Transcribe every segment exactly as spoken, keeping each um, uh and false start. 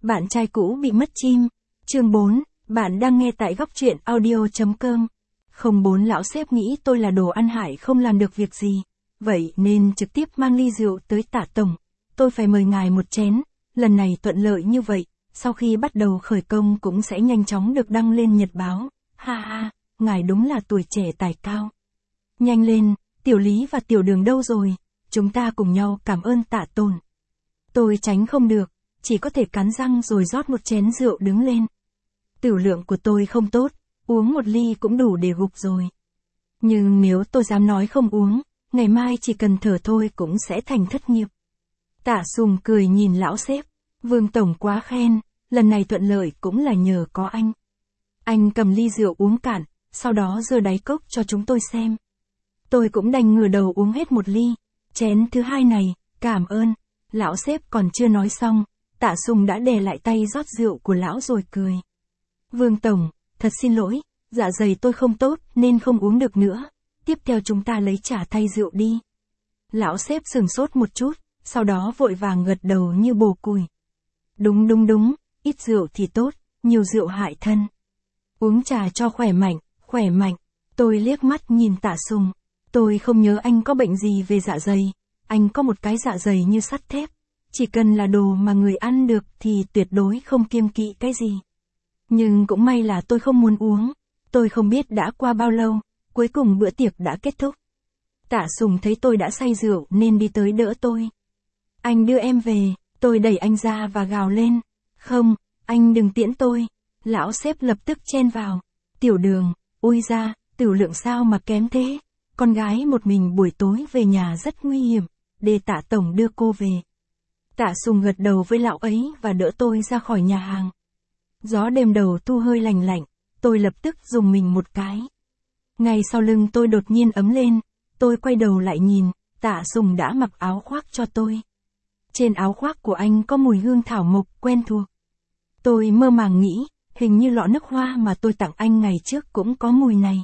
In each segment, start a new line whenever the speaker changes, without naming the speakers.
Bạn trai cũ bị mất chim. Chương bốn, bạn đang nghe tại góc truyện audio chấm com. Không bốn lão sếp nghĩ tôi là đồ ăn hại không làm được việc gì. Vậy nên trực tiếp mang ly rượu tới Tạ tổng. Tôi phải mời ngài một chén, lần này thuận lợi như vậy, sau khi bắt đầu khởi công cũng sẽ nhanh chóng được đăng lên nhật báo. Ha ha, ngài đúng là tuổi trẻ tài cao. Nhanh lên, Tiểu Lý và Tiểu Đường đâu rồi? Chúng ta cùng nhau cảm ơn Tạ Tồn. Tôi tránh không được, chỉ có thể cắn răng rồi rót một chén rượu đứng lên. Tửu lượng của tôi không tốt, uống một ly cũng đủ để gục rồi. Nhưng nếu tôi dám nói không uống, ngày mai chỉ cần thở thôi cũng sẽ thành thất nghiệp. Tạ Sùng cười nhìn lão sếp, Vương tổng quá khen, lần này thuận lợi cũng là nhờ có anh. Anh cầm ly rượu uống cạn, sau đó giơ đáy cốc cho chúng tôi xem. Tôi cũng đành ngửa đầu uống hết một ly, chén thứ hai này, cảm ơn. Lão sếp còn chưa nói xong, Tạ Sùng đã đè lại tay rót rượu của lão rồi cười. Vương tổng, thật xin lỗi, dạ dày tôi không tốt nên không uống được nữa, tiếp theo chúng ta lấy trà thay rượu đi. Lão sếp sừng sốt một chút, sau đó vội vàng gật đầu như bồ cùi. Đúng đúng đúng, ít rượu thì tốt, nhiều rượu hại thân. Uống trà cho khỏe mạnh, khỏe mạnh. Tôi liếc mắt nhìn Tạ Sùng, tôi không nhớ anh có bệnh gì về dạ dày, anh có một cái dạ dày như sắt thép, chỉ cần là đồ mà người ăn được thì tuyệt đối không kiêng kỵ cái gì. Nhưng cũng may là tôi không muốn uống, tôi không biết đã qua bao lâu, cuối cùng bữa tiệc đã kết thúc. Tạ Sùng thấy tôi đã say rượu nên đi tới đỡ tôi. Anh đưa em về, tôi đẩy anh ra và gào lên. Không, anh đừng tiễn tôi. Lão sếp lập tức chen vào. Tiểu Đường, ôi ra, tửu lượng sao mà kém thế. Con gái một mình buổi tối về nhà rất nguy hiểm, để Tạ tổng đưa cô về. Tạ Sùng gật đầu với lão ấy và đỡ tôi ra khỏi nhà hàng. Gió đêm đầu thu hơi lành lạnh, tôi lập tức dùng mình một cái. Ngay sau lưng tôi đột nhiên ấm lên, tôi quay đầu lại nhìn, Tạ Sùng đã mặc áo khoác cho tôi. Trên áo khoác của anh có mùi hương thảo mộc quen thuộc. Tôi mơ màng nghĩ, hình như lọ nước hoa mà tôi tặng anh ngày trước cũng có mùi này.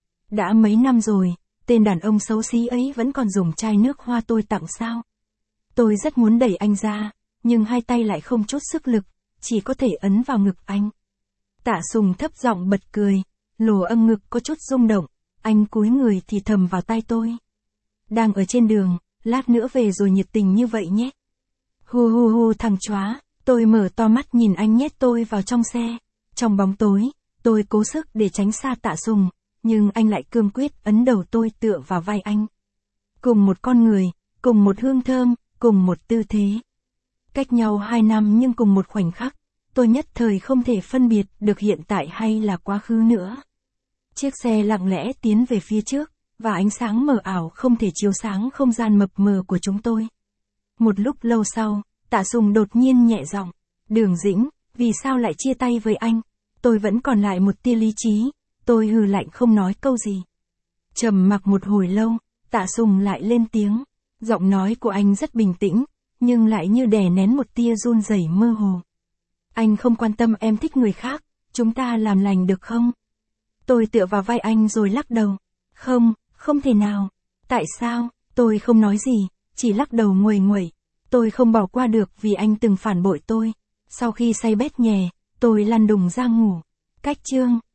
Đã mấy năm rồi, tên đàn ông xấu xí ấy vẫn còn dùng chai nước hoa tôi tặng sao? Tôi rất muốn đẩy anh ra, nhưng hai tay lại không chút sức lực, chỉ có thể ấn vào ngực anh. Tạ Sùng thấp giọng bật cười, lồ âm ngực có chút rung động, anh cúi người thì thầm vào tai tôi. Đang ở trên đường, lát nữa về rồi nhiệt tình như vậy nhé. Hu hu hu thằng chóa, tôi mở to mắt nhìn anh nhét tôi vào trong xe. Trong bóng tối, tôi cố sức để tránh xa Tạ Sùng, nhưng anh lại cương quyết ấn đầu tôi tựa vào vai anh. Cùng một con người, cùng một hương thơm, cùng một tư thế. Cách nhau hai năm nhưng cùng một khoảnh khắc, tôi nhất thời không thể phân biệt được hiện tại hay là quá khứ nữa. Chiếc xe lặng lẽ tiến về phía trước, và ánh sáng mờ ảo không thể chiếu sáng không gian mập mờ của chúng tôi. Một lúc lâu sau, Tạ Sùng đột nhiên nhẹ giọng, Đường Dĩnh, vì sao lại chia tay với anh? Tôi vẫn còn lại một tia lý trí, tôi hừ lạnh không nói câu gì. Trầm mặc một hồi lâu, Tạ Sùng lại lên tiếng, giọng nói của anh rất bình tĩnh, nhưng lại như đè nén một tia run rẩy mơ hồ. Anh không quan tâm em thích người khác, chúng ta làm lành được không? Tôi tựa vào vai anh rồi lắc đầu. Không, không thể nào. Tại sao? Tôi không nói gì, chỉ lắc đầu nguầy nguẩy. Tôi không bỏ qua được vì anh từng phản bội tôi. Sau khi say bét nhè, tôi lăn đùng ra ngủ. Cách chương.